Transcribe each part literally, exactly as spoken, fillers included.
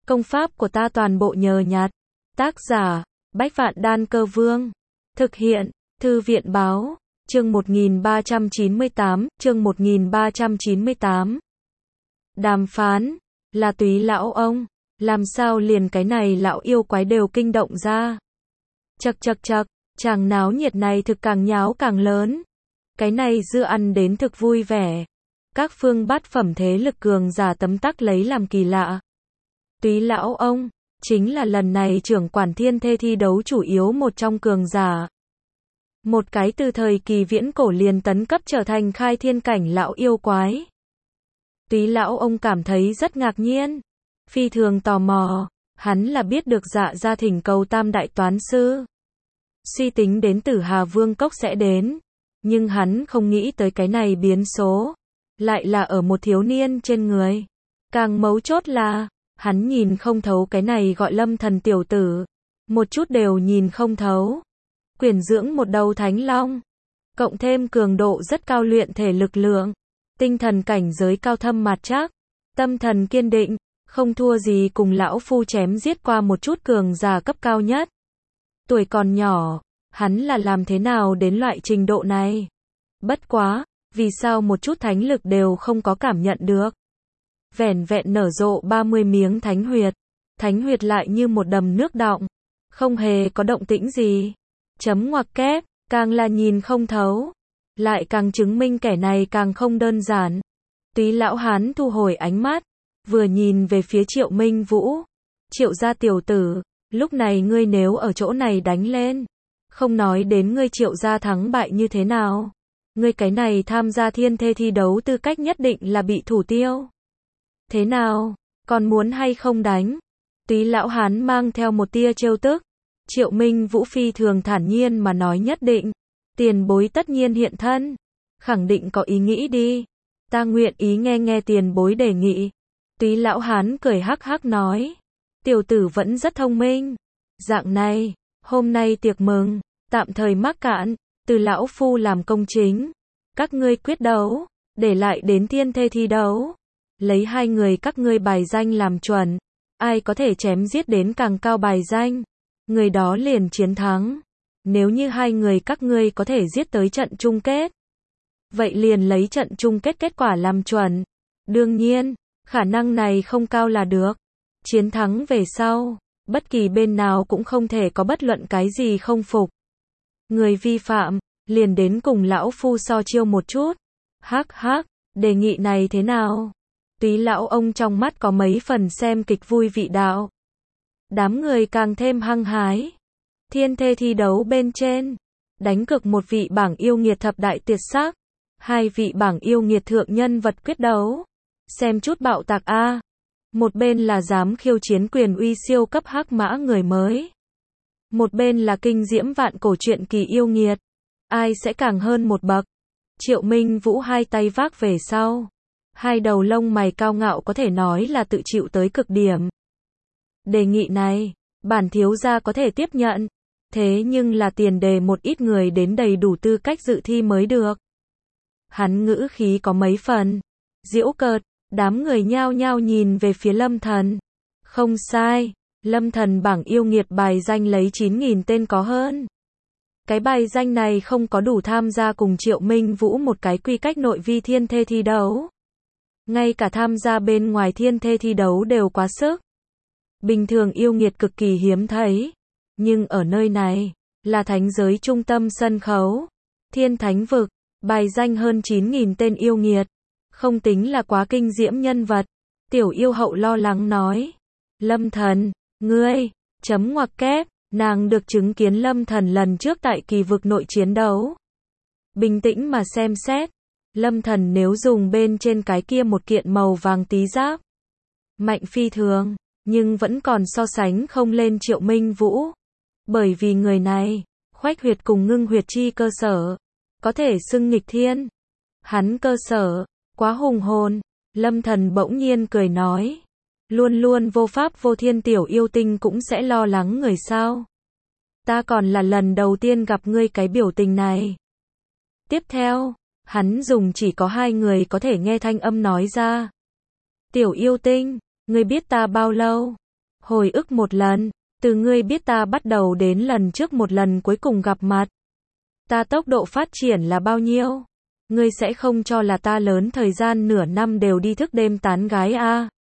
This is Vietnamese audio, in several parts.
Công pháp của ta toàn bộ nhờ nhặt. Tác giả, Bách Vạn Đan Cơ Vương. Thực hiện, Thư viện báo, chương một nghìn ba trăm chín mươi tám, chương một nghìn ba trăm chín mươi tám. Đàm phán, là Túy lão ông, làm sao liền cái này lão yêu quái đều kinh động ra. Chậc chậc chậc, chàng náo nhiệt này thực càng nháo càng lớn. Cái này dưa ăn đến thực vui vẻ. Các phương bát phẩm thế lực cường giả tấm tắc lấy làm kỳ lạ. Túy lão ông, chính là lần này trưởng quản thiên thê thi đấu chủ yếu một trong cường giả. Một cái từ thời kỳ viễn cổ liền tấn cấp trở thành khai thiên cảnh lão yêu quái. Túy lão ông cảm thấy rất ngạc nhiên, phi thường tò mò, hắn là biết được Dạ gia thỉnh cầu tam đại toán sư. Suy tính đến Tử Hà Vương Cốc sẽ đến, nhưng hắn không nghĩ tới cái này biến số, lại là ở một thiếu niên trên người. Càng mấu chốt là, hắn nhìn không thấu cái này gọi Lâm Thần tiểu tử, một chút đều nhìn không thấu. Quyển dưỡng một đầu thánh long, cộng thêm cường độ rất cao luyện thể lực lượng, tinh thần cảnh giới cao thâm mạt trác, tâm thần kiên định, không thua gì cùng lão phu chém giết qua một chút cường giả cấp cao nhất. Tuổi còn nhỏ, hắn là làm thế nào đến loại trình độ này? Bất quá, vì sao một chút thánh lực đều không có cảm nhận được? Vẻn vẹn nở rộ ba mươi miếng thánh huyệt, thánh huyệt lại như một đầm nước đọng, không hề có động tĩnh gì. Chấm ngoặc kép, càng là nhìn không thấu, lại càng chứng minh kẻ này càng không đơn giản. Túy lão hán thu hồi ánh mắt, vừa nhìn về phía Triệu Minh Vũ. Triệu gia tiểu tử, lúc này ngươi nếu ở chỗ này đánh lên, không nói đến ngươi Triệu gia thắng bại như thế nào, ngươi cái này tham gia thiên thê thi đấu tư cách nhất định là bị thủ tiêu. Thế nào, còn muốn hay không đánh? Túy lão hán mang theo một tia trêu tức. Triệu Minh Vũ phi thường thản nhiên mà nói nhất định. Tiền bối tất nhiên hiện thân. Khẳng định có ý nghĩ đi. Ta nguyện ý nghe nghe tiền bối đề nghị. Túy lão hán cười hắc hắc nói. Tiểu tử vẫn rất thông minh. Dạng này, hôm nay tiệc mừng, tạm thời mắc cạn, từ lão phu làm công chính. Các ngươi quyết đấu, để lại đến thiên thê thi đấu. Lấy hai người các ngươi bài danh làm chuẩn. Ai có thể chém giết đến càng cao bài danh, người đó liền chiến thắng. Nếu như hai người các ngươi có thể giết tới trận chung kết, vậy liền lấy trận chung kết kết quả làm chuẩn. Đương nhiên, khả năng này không cao là được. Chiến thắng về sau, bất kỳ bên nào cũng không thể có bất luận cái gì không phục. Người vi phạm, liền đến cùng lão phu so chiêu một chút. Hắc hắc, đề nghị này thế nào? Túy lão ông trong mắt có mấy phần xem kịch vui vị đạo. Đám người càng thêm hăng hái. Thiên thê thi đấu bên trên, đánh cực một vị bảng yêu nghiệt thập đại tuyệt sắc, hai vị bảng yêu nghiệt thượng nhân vật quyết đấu. Xem chút bạo tạc a. Một bên là dám khiêu chiến quyền uy siêu cấp hắc mã người mới, một bên là kinh diễm vạn cổ truyện kỳ yêu nghiệt. Ai sẽ càng hơn một bậc? Triệu Minh Vũ hai tay vác về sau, hai đầu lông mày cao ngạo có thể nói là tự chịu tới cực điểm. Đề nghị này, bản thiếu gia có thể tiếp nhận, thế nhưng là tiền đề một ít người đến đầy đủ tư cách dự thi mới được. Hắn ngữ khí có mấy phần giễu cợt, đám người nhao nhao nhìn về phía Lâm Thần. Không sai, Lâm Thần bảng yêu nghiệt bài danh lấy chín nghìn tên có hơn. Cái bài danh này không có đủ tham gia cùng Triệu Minh Vũ một cái quy cách nội vi thiên thê thi đấu. Ngay cả tham gia bên ngoài thiên thê thi đấu đều quá sức. Bình thường yêu nghiệt cực kỳ hiếm thấy, nhưng ở nơi này, là thánh giới trung tâm sân khấu, thiên thánh vực, bài danh hơn chín nghìn tên yêu nghiệt, không tính là quá kinh diễm nhân vật. Tiểu yêu hậu lo lắng nói, Lâm Thần, ngươi, chấm ngoặc kép, nàng được chứng kiến Lâm Thần lần trước tại kỳ vực nội chiến đấu. Bình tĩnh mà xem xét, Lâm Thần nếu dùng bên trên cái kia một kiện màu vàng tí giáp, mạnh phi thường, nhưng vẫn còn so sánh không lên Triệu Minh Vũ. Bởi vì người này, khoách huyệt cùng ngưng huyệt chi cơ sở, có thể xưng nghịch thiên. Hắn cơ sở, quá hùng hồn. Lâm Thần bỗng nhiên cười nói, luôn luôn vô pháp vô thiên tiểu yêu tinh cũng sẽ lo lắng người sao. Ta còn là lần đầu tiên gặp ngươi cái biểu tình này. Tiếp theo, hắn dùng chỉ có hai người có thể nghe thanh âm nói ra. Tiểu yêu tinh, ngươi biết ta bao lâu? Hồi ức một lần, từ ngươi biết ta bắt đầu đến lần trước một lần cuối cùng gặp mặt. Ta tốc độ phát triển là bao nhiêu? Ngươi sẽ không cho là ta lớn thời gian nửa năm đều đi thức đêm tán gái a?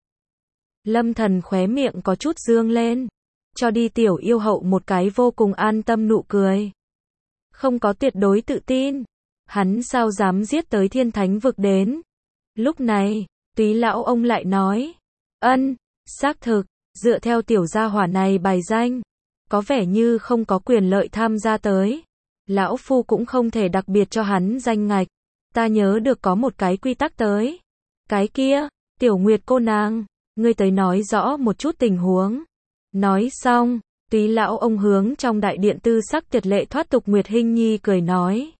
Lâm Thần khóe miệng có chút dương lên, cho đi tiểu yêu hậu một cái vô cùng an tâm nụ cười. Không có tuyệt đối tự tin, hắn sao dám giết tới thiên thánh vực đến. Lúc này, Túy lão ông lại nói, ân, xác thực, dựa theo tiểu gia hỏa này bài danh, có vẻ như không có quyền lợi tham gia tới. Lão phu cũng không thể đặc biệt cho hắn danh ngạch, ta nhớ được có một cái quy tắc tới. Cái kia, Tiểu Nguyệt cô nàng, ngươi tới nói rõ một chút tình huống. Nói xong, Túy lão ông hướng trong đại điện tư sắc tuyệt lệ thoát tục Nguyệt Hinh Nhi cười nói.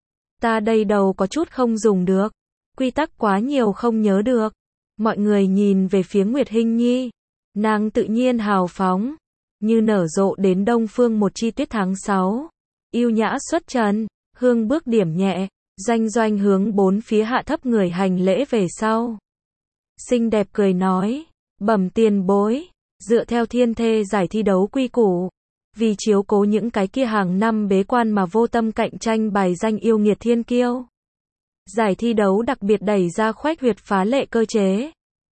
Ta đây đầu có chút không dùng được, quy tắc quá nhiều không nhớ được. Mọi người nhìn về phía Nguyệt Hinh Nhi, nàng tự nhiên hào phóng, như nở rộ đến đông phương một chi tuyết tháng sáu. Yêu nhã xuất trần, hương bước điểm nhẹ, doanh doanh hướng bốn phía hạ thấp người hành lễ về sau. Xinh đẹp cười nói, bẩm tiền bối, dựa theo thiên thê giải thi đấu quy củ, vì chiếu cố những cái kia hàng năm bế quan mà vô tâm cạnh tranh bài danh yêu nghiệt thiên kiêu. Giải thi đấu đặc biệt đẩy ra khoách huyệt phá lệ cơ chế.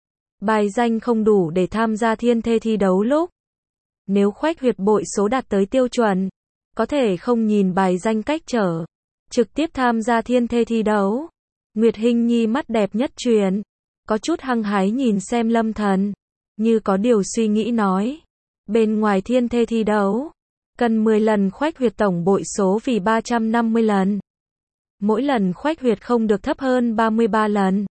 Bài danh không đủ để tham gia thiên thê thi đấu lúc. Nếu khoách huyệt bội số đạt tới tiêu chuẩn, có thể không nhìn bài danh cách trở, trực tiếp tham gia thiên thê thi đấu. Nguyệt Hinh Nhi mắt đẹp nhất truyền, có chút hăng hái nhìn xem Lâm Thần, như có điều suy nghĩ nói. Bên ngoài thiên thê thi đấu, cần mười lần khoách huyệt tổng bội số vì ba trăm năm mươi lần. Mỗi lần khoách huyệt không được thấp hơn ba mươi ba lần,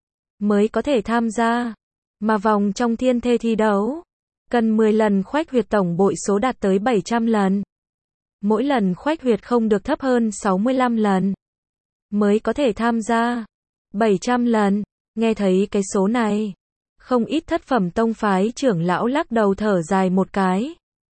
mới có thể tham gia. Mà vòng trong thiên thê thi đấu, cần mười lần khoách huyệt tổng bội số đạt tới bảy trăm lần. Mỗi lần khoách huyệt không được thấp hơn sáu mươi lăm lần, mới có thể tham gia. bảy trăm lần, nghe thấy cái số này, không ít thất phẩm tông phái trưởng lão lắc đầu thở dài một cái.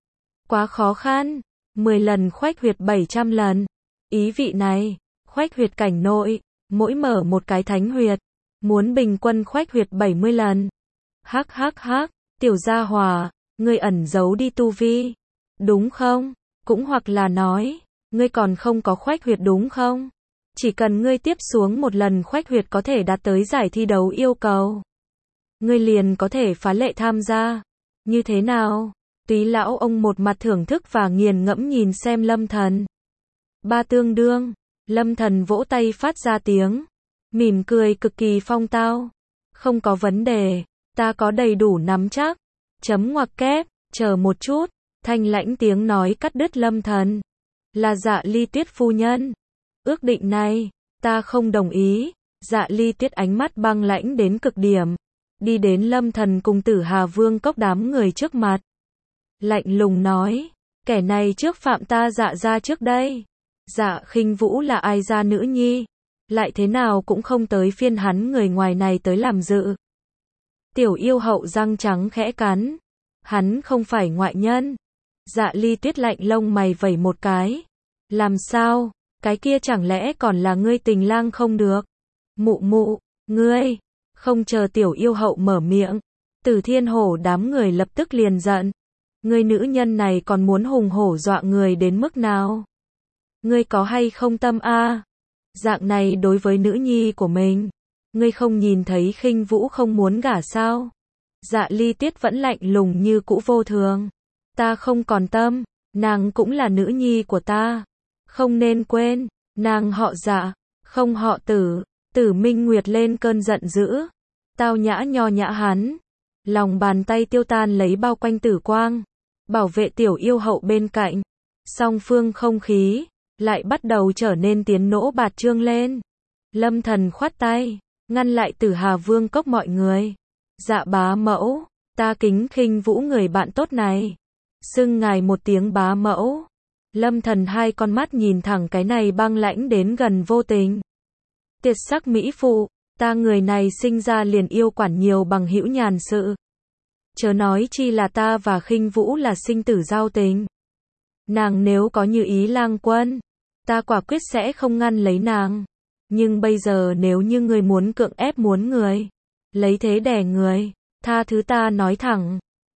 Quá khó khăn, mười lần khoách huyệt bảy trăm lần. Ý vị này, khoách huyệt cảnh nội, mỗi mở một cái thánh huyệt, muốn bình quân khoách huyệt bảy mươi lần. Hắc hắc hắc, tiểu gia hòa, ngươi ẩn giấu đi tu vi, đúng không? Cũng hoặc là nói, ngươi còn không có khoách huyệt đúng không? Chỉ cần ngươi tiếp xuống một lần khoách huyệt có thể đạt tới giải thi đấu yêu cầu, ngươi liền có thể phá lệ tham gia. Như thế nào? Túy lão ông một mặt thưởng thức và nghiền ngẫm nhìn xem Lâm Thần. Ba tương đương, Lâm Thần vỗ tay phát ra tiếng, mỉm cười cực kỳ phong tao. Không có vấn đề, ta có đầy đủ nắm chắc. Chấm ngoặc kép, chờ một chút, thanh lãnh tiếng nói cắt đứt Lâm Thần. Là Dạ Ly Tuyết phu nhân. Ước định này, ta không đồng ý. Dạ Ly Tuyết ánh mắt băng lãnh đến cực điểm, đi đến Lâm Thần cùng Tử Hà Vương cốc đám người trước mặt. Lạnh lùng nói, kẻ này trước phạm ta Dạ gia trước đây. Dạ Khinh Vũ là ai gia nữ nhi, lại thế nào cũng không tới phiên hắn người ngoài này tới làm dự. Tiểu yêu hậu răng trắng khẽ cắn, hắn không phải ngoại nhân. Dạ Ly Tuyết lạnh lông mày vẩy một cái. Làm sao, cái kia chẳng lẽ còn là ngươi tình lang không được? Mụ mụ, ngươi, không chờ tiểu yêu hậu mở miệng, Tử Thiên Hổ đám người lập tức liền giận. Ngươi nữ nhân này còn muốn hùng hổ dọa người đến mức nào? Ngươi có hay không tâm a? Dạng này đối với nữ nhi của mình, ngươi không nhìn thấy Khinh Vũ không muốn gả sao? Dạ Ly Tuyết vẫn lạnh lùng như cũ vô thường. Ta không còn tâm, nàng cũng là nữ nhi của ta. Không nên quên, nàng họ Dạ, không họ Tử. Tử Minh Nguyệt lên cơn giận dữ, tao nhã nho nhã hắn, lòng bàn tay tiêu tan lấy bao quanh tử quang, bảo vệ tiểu yêu hậu bên cạnh. Song phương không khí lại bắt đầu trở nên tiến nỗ bạt trương lên. Lâm Thần khoát tay, ngăn lại Tử Hà Vương cốc mọi người. Dạ bá mẫu, ta kính Khinh Vũ người bạn tốt này, xưng ngài một tiếng bá mẫu. Lâm Thần hai con mắt nhìn thẳng cái này băng lãnh đến gần vô tình. Tiệt sắc mỹ phụ, ta người này sinh ra liền yêu quản nhiều bằng hữu nhàn sự. Chớ nói chi là ta và Khinh Vũ là sinh tử giao tình. Nàng nếu có như ý lang quân, ta quả quyết sẽ không ngăn lấy nàng. Nhưng bây giờ nếu như người muốn cưỡng ép muốn người, lấy thế đè người, tha thứ ta nói thẳng,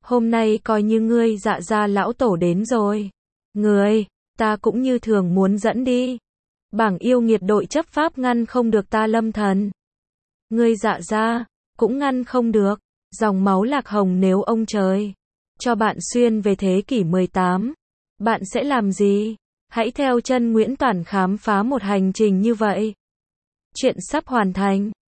Hôm nay coi như ngươi Dạ gia lão tổ đến rồi. Ngươi, ta cũng như thường muốn dẫn đi. Bảng yêu nghiệt đội chấp pháp ngăn không được ta Lâm Thần. Ngươi Dạ gia, cũng ngăn không được. Dòng máu Lạc Hồng nếu ông trời cho bạn xuyên về thế kỷ mười tám, bạn sẽ làm gì? Hãy theo chân Nguyễn Toản khám phá một hành trình như vậy. Chuyện sắp hoàn thành.